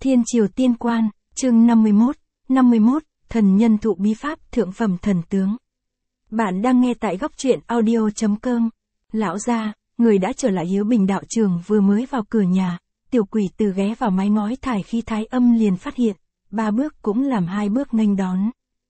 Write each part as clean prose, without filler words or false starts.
Thiên Triều Tiên Quan, chương 51, Thần Nhân Thụ Bí Pháp Thượng Phẩm Thần Tướng. Bạn đang nghe tại góc truyện audio.com. Lão gia, người đã trở lại. Hiếu Bình đạo trường vừa mới vào cửa nhà, tiểu quỷ từ ghé vào mái ngói thải khi thái âm liền phát hiện, 3 bước cũng làm 2 bước nghênh đón.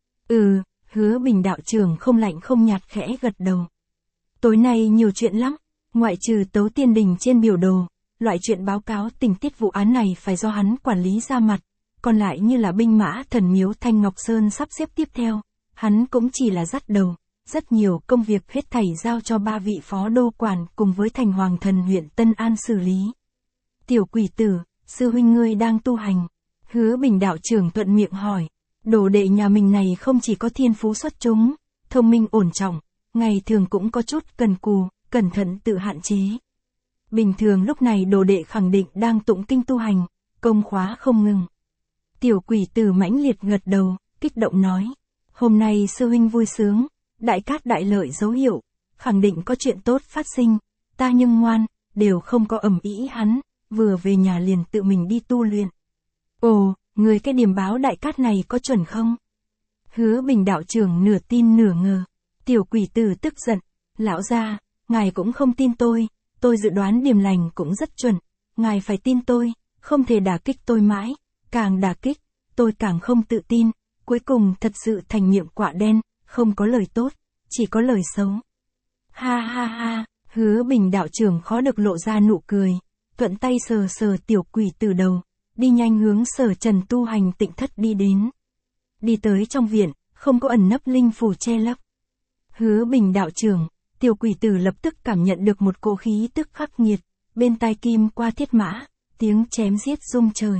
Hứa Bình đạo trường không lạnh không nhạt khẽ gật đầu. Tối nay nhiều chuyện lắm, ngoại trừ Tấu Tiên Đình trên biểu đồ, loại chuyện báo cáo tình tiết vụ án này phải do hắn quản lý ra mặt, còn lại như là binh mã thần miếu Thanh Ngọc Sơn sắp xếp tiếp theo, hắn cũng chỉ là dắt đầu, rất nhiều công việc hết thảy giao cho 3 vị phó đô quản cùng với Thành Hoàng Thần huyện Tân An xử lý. Tiểu quỷ tử, sư huynh ngươi đang tu hành. Hứa Bình đạo trưởng thuận miệng hỏi, đồ đệ nhà mình này không chỉ có thiên phú xuất chúng, thông minh ổn trọng, ngày thường cũng có chút cần cù, cẩn thận tự hạn chế. Bình thường lúc này đồ đệ khẳng định đang tụng kinh tu hành, công khóa không ngừng. Tiểu quỷ tử mãnh liệt gật đầu, kích động nói, hôm nay sư huynh vui sướng, đại cát đại lợi dấu hiệu, khẳng định có chuyện tốt phát sinh, ta nhưng ngoan, đều không có ầm ĩ hắn, vừa về nhà liền tự mình đi tu luyện. Ồ, người cái điểm báo đại cát này có chuẩn không? Hứa Bình đạo trưởng nửa tin nửa ngờ. Tiểu quỷ tử tức giận, lão gia, ngài cũng không tin tôi dự đoán điểm lành cũng rất chuẩn, ngài phải tin tôi, không thể đả kích tôi mãi, càng đả kích, tôi càng không tự tin, cuối cùng thật sự thành miệng quạ đen, không có lời tốt, chỉ có lời xấu. Ha ha ha, Hứa Bình đạo trưởng khó được lộ ra nụ cười, thuận tay sờ sờ tiểu quỷ tử đầu, đi nhanh hướng Sở Trần tu hành tịnh thất đi đến. Đi tới trong viện, không có ẩn nấp linh phù che lấp. Hứa Bình đạo trưởng, tiểu quỷ tử lập tức cảm nhận được một cỗ khí tức khắc nghiệt, bên tai kim qua thiết mã, tiếng chém giết rung trời.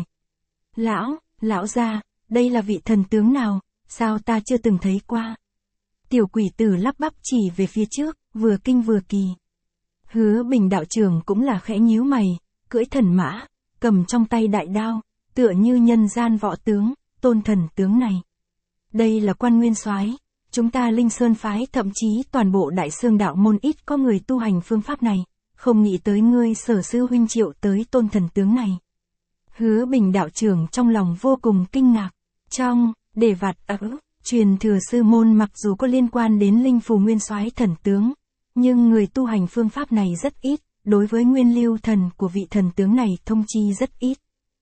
Lão gia, đây là vị thần tướng nào, sao ta chưa từng thấy qua? Tiểu quỷ tử lắp bắp chỉ về phía trước, vừa kinh vừa kỳ. Hứa Bình đạo trưởng cũng là khẽ nhíu mày, cưỡi thần mã, cầm trong tay đại đao, tựa như nhân gian võ tướng, tôn thần tướng này. Đây là Quan Nguyên Soái, chúng ta Linh Sơn phái thậm chí toàn bộ Đại Xương đạo môn ít có người tu hành phương pháp này, không nghĩ tới ngươi Sở sư huynh triệu tới tôn thần tướng này. Hứa Bình đạo trưởng trong lòng vô cùng kinh ngạc, trong đề vạt truyền thừa sư môn mặc dù có liên quan đến linh phù nguyên soái thần tướng, nhưng người tu hành phương pháp này rất ít, đối với nguyên lưu thần của vị thần tướng này thông chi rất ít.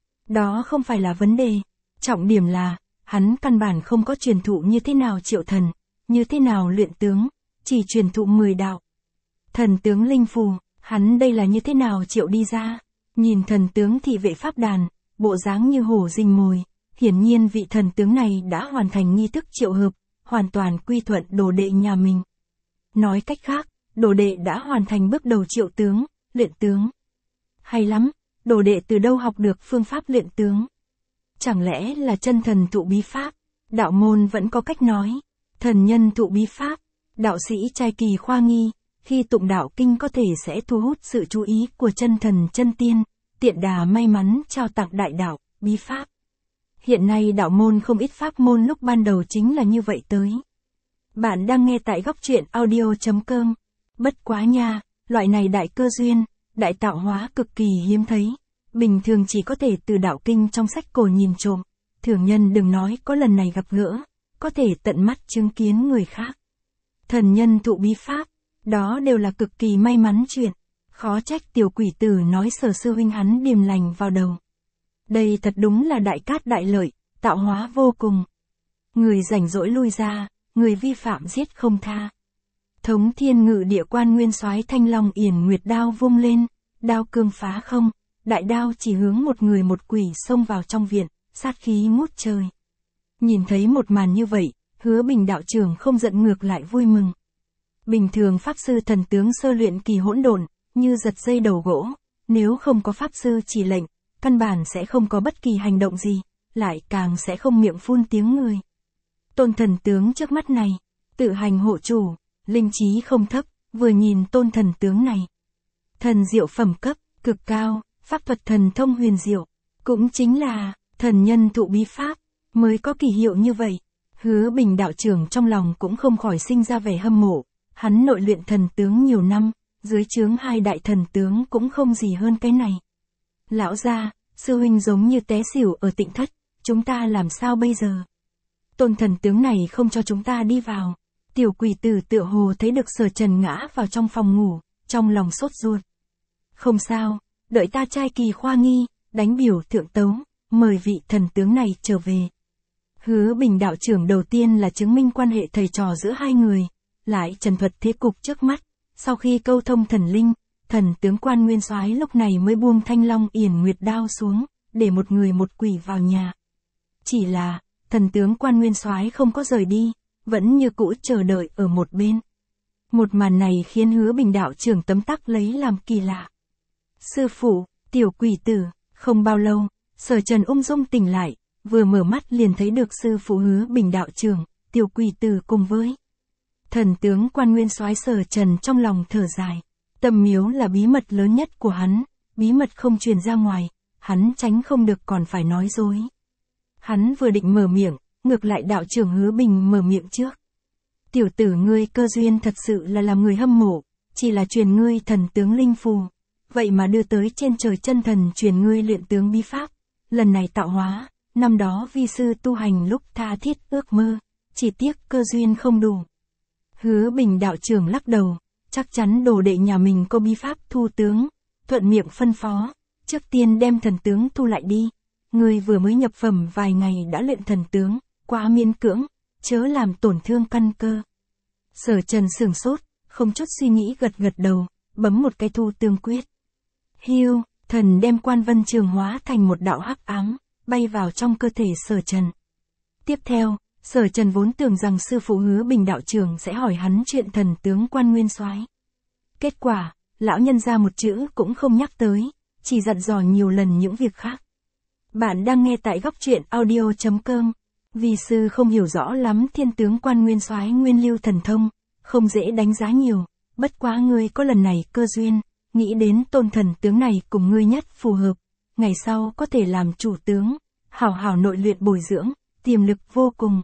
Đó không phải là vấn đề, trọng điểm là, hắn căn bản không có truyền thụ như thế nào triệu thần, như thế nào luyện tướng, chỉ truyền thụ 10 đạo. Thần tướng linh phù, hắn đây là như thế nào triệu đi ra? Nhìn thần tướng thị vệ pháp đàn, bộ dáng như hổ rình mồi, hiển nhiên vị thần tướng này đã hoàn thành nghi thức triệu hợp, hoàn toàn quy thuận đồ đệ nhà mình. Nói cách khác, đồ đệ đã hoàn thành bước đầu triệu tướng, luyện tướng. Hay lắm, đồ đệ từ đâu học được phương pháp luyện tướng? Chẳng lẽ là chân thần thụ bí pháp? Đạo môn vẫn có cách nói, thần nhân thụ bí pháp, đạo sĩ trai kỳ khoa nghi, khi tụng đạo kinh có thể sẽ thu hút sự chú ý của chân thần chân tiên, tiện đà may mắn trao tặng đại đạo, bí pháp. Hiện nay đạo môn không ít pháp môn lúc ban đầu chính là như vậy tới. Bạn đang nghe tại góc truyện audio.com. Bất quá nha, loại này đại cơ duyên, đại tạo hóa cực kỳ hiếm thấy. Bình thường chỉ có thể từ đạo kinh trong sách cổ nhìn trộm. Thường nhân đừng nói có lần này gặp gỡ, có thể tận mắt chứng kiến người khác. Thần nhân thụ bí pháp, đó đều là cực kỳ may mắn chuyện. Khó trách tiểu quỷ tử nói Sở sư huynh hắn điềm lành vào đầu. Đây thật đúng là đại cát đại lợi, tạo hóa vô cùng. Người rảnh rỗi lui ra, người vi phạm giết không tha. Thống Thiên Ngự Địa Quan Nguyên Soái Thanh Long Yển Nguyệt đao vung lên, đao cương phá không, đại đao chỉ hướng một người một quỷ xông vào trong viện, sát khí ngút trời. Nhìn thấy một màn như vậy, Hứa Bình đạo trưởng không giận ngược lại vui mừng. Bình thường pháp sư thần tướng sơ luyện kỳ hỗn độn, như giật dây đầu gỗ, nếu không có pháp sư chỉ lệnh, căn bản sẽ không có bất kỳ hành động gì, lại càng sẽ không miệng phun tiếng người. Tôn thần tướng trước mắt này, tự hành hộ chủ, linh trí không thấp, vừa nhìn tôn thần tướng này. Thần diệu phẩm cấp, cực cao, pháp thuật thần thông huyền diệu, cũng chính là thần nhân thụ bí pháp, mới có kỳ hiệu như vậy. Hứa Bình đạo trưởng trong lòng cũng không khỏi sinh ra vẻ hâm mộ, hắn nội luyện thần tướng nhiều năm, dưới trướng 2 đại thần tướng cũng không gì hơn cái này. Lão gia, sư huynh giống như té xỉu ở Tịnh thất, chúng ta làm sao bây giờ? Tôn thần tướng này không cho chúng ta đi vào. Tiểu quỷ tử tựa hồ thấy được Sở Trần ngã vào trong phòng ngủ, trong lòng sốt ruột. Không sao, đợi ta trai kỳ khoa nghi, đánh biểu thượng tấu, mời vị thần tướng này trở về. Hứa Bình đạo trưởng đầu tiên là chứng minh quan hệ thầy trò giữa hai người, lại trần thuật thế cục trước mắt. Sau khi câu thông thần linh, thần tướng Quan Nguyên Soái lúc này mới buông Thanh Long Yển Nguyệt đao xuống, để một người một quỷ vào nhà. Chỉ là, thần tướng Quan Nguyên Soái không có rời đi, vẫn như cũ chờ đợi ở một bên. Một màn này khiến Hứa Bình đạo trưởng tấm tắc lấy làm kỳ lạ. Sư phụ, tiểu quỷ tử, không bao lâu, Sở Trần ung dung tỉnh lại, vừa mở mắt liền thấy được sư phụ Hứa Bình đạo trưởng, tiểu quỷ tử cùng với thần tướng Quan Nguyên Soái. Sở Trần trong lòng thở dài. Tâm miếu là bí mật lớn nhất của hắn, bí mật không truyền ra ngoài, hắn tránh không được còn phải nói dối. Hắn vừa định mở miệng, ngược lại đạo trưởng Hứa Bình mở miệng trước. Tiểu tử ngươi cơ duyên thật sự là làm người hâm mộ, chỉ là truyền ngươi thần tướng linh phù, vậy mà đưa tới trên trời chân thần truyền ngươi luyện tướng bí pháp, lần này tạo hóa, năm đó vi sư tu hành lúc tha thiết ước mơ, chỉ tiếc cơ duyên không đủ. Hứa Bình đạo trưởng lắc đầu, chắc chắn đồ đệ nhà mình có bí pháp thu tướng, thuận miệng phân phó, trước tiên đem thần tướng thu lại đi, ngươi vừa mới nhập phẩm vài ngày đã luyện thần tướng, quá miễn cưỡng, chớ làm tổn thương căn cơ. Sở Trần sửng sốt, không chút suy nghĩ gật gật đầu, bấm một cái thu tương quyết. Hiu, thần đem Quan Vân Trường hóa thành một đạo hắc ám, bay vào trong cơ thể Sở Trần. Tiếp theo, Sở Trần vốn tưởng rằng sư phụ Hứa Bình đạo trưởng sẽ hỏi hắn chuyện thần tướng Quan Nguyên Soái. Kết quả, lão nhân ra một chữ cũng không nhắc tới, chỉ dặn dò nhiều lần những việc khác. Bạn đang nghe tại Góc Truyện Audio.com. Vì sư không hiểu rõ lắm thiên tướng Quan Nguyên Soái nguyên lưu thần thông, không dễ đánh giá nhiều, bất quá ngươi có lần này cơ duyên, nghĩ đến tôn thần tướng này cùng ngươi nhất phù hợp, ngày sau có thể làm chủ tướng, hảo hảo nội luyện bồi dưỡng, tiềm lực vô cùng.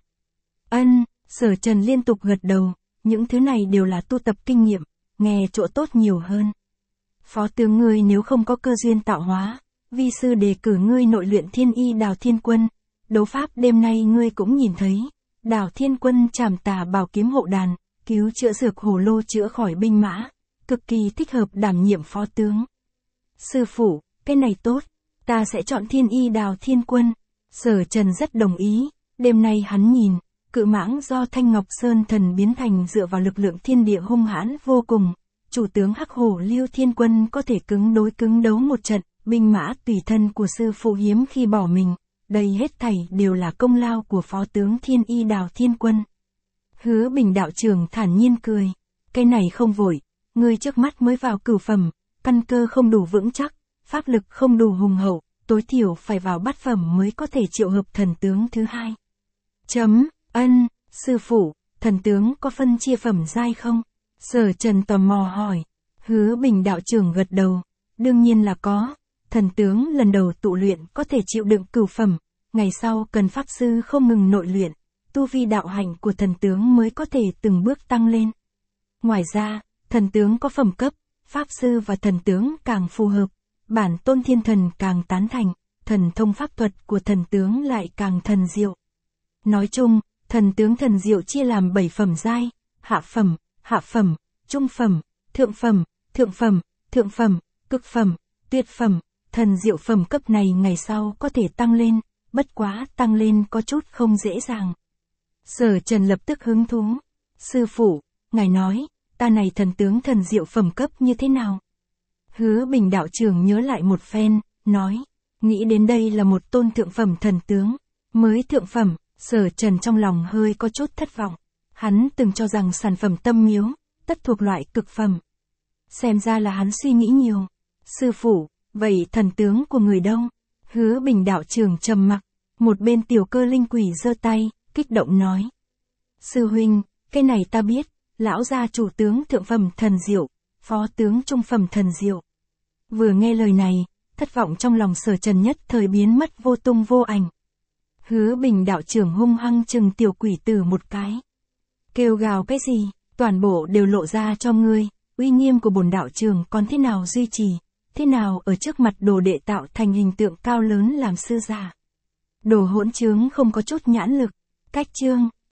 Ân, Sở Trần liên tục gật đầu, những thứ này đều là tu tập kinh nghiệm, nghe chỗ tốt nhiều hơn. Phó tướng ngươi nếu không có cơ duyên tạo hóa, vi sư đề cử ngươi nội luyện Thiên Y Đào Thiên Quân. Đấu pháp đêm nay ngươi cũng nhìn thấy, Đào Thiên Quân trảm tà bảo kiếm hộ đàn, cứu chữa dược hồ lô chữa khỏi binh mã, cực kỳ thích hợp đảm nhiệm phó tướng. Sư phụ, cái này tốt, ta sẽ chọn Thiên Y Đào Thiên Quân. Sở Trần rất đồng ý, đêm nay hắn nhìn, cự mãng do Thanh Ngọc Sơn thần biến thành dựa vào lực lượng thiên địa hung hãn vô cùng, chủ tướng Hắc Hổ Lưu Thiên Quân có thể cứng đấu một trận, binh mã tùy thân của sư phụ hiếm khi bỏ mình. Đây hết thảy đều là công lao của phó tướng Thiên Y Đào Thiên Quân. Hứa Bình đạo trưởng thản nhiên cười. Cái này không vội, ngươi trước mắt mới vào cửu phẩm, căn cơ không đủ vững chắc, pháp lực không đủ hùng hậu, tối thiểu phải vào bát phẩm mới có thể triệu hợp thần tướng thứ hai. Ân, sư phụ, thần tướng có phân chia phẩm giai không? Sở Trần tò mò hỏi. Hứa Bình đạo trưởng gật đầu, đương nhiên là có. Thần tướng lần đầu tụ luyện có thể chịu đựng cửu phẩm, ngày sau cần pháp sư không ngừng nội luyện, tu vi đạo hạnh của thần tướng mới có thể từng bước tăng lên. Ngoài ra, thần tướng có phẩm cấp, pháp sư và thần tướng càng phù hợp, bản tôn thiên thần càng tán thành, thần thông pháp thuật của thần tướng lại càng thần diệu. Nói chung, thần tướng thần diệu chia làm 7 phẩm giai, hạ phẩm, trung phẩm, thượng phẩm, cực phẩm, tuyệt phẩm. Thần diệu phẩm cấp này ngày sau có thể tăng lên, bất quá tăng lên có chút không dễ dàng. Sở Trần lập tức hứng thú. Sư phụ, ngài nói, ta này thần tướng thần diệu phẩm cấp như thế nào? Hứa Bình đạo trưởng nhớ lại một phen, nói, nghĩ đến đây là một tôn thượng phẩm thần tướng, mới thượng phẩm. Sở Trần trong lòng hơi có chút thất vọng. Hắn từng cho rằng sản phẩm tâm miếu, tất thuộc loại cực phẩm. Xem ra là hắn suy nghĩ nhiều. Sư phụ, vậy thần tướng của người đâu? Hứa Bình đạo trưởng trầm mặc, một bên Tiểu Cơ Linh Quỷ giơ tay, kích động nói. Sư huynh, cái này ta biết, lão gia chủ tướng thượng phẩm thần diệu, phó tướng trung phẩm thần diệu. Vừa nghe lời này, thất vọng trong lòng Sở Trần nhất thời biến mất vô tung vô ảnh. Hứa Bình đạo trưởng hung hăng chừng tiểu quỷ tử một cái. Kêu gào cái gì, toàn bộ đều lộ ra cho ngươi, uy nghiêm của bổn đạo trưởng còn thế nào duy trì, thế nào ở trước mặt đồ đệ tạo thành hình tượng cao lớn làm sư giả. Đồ hỗn trướng không có chút nhãn lực. Cách chương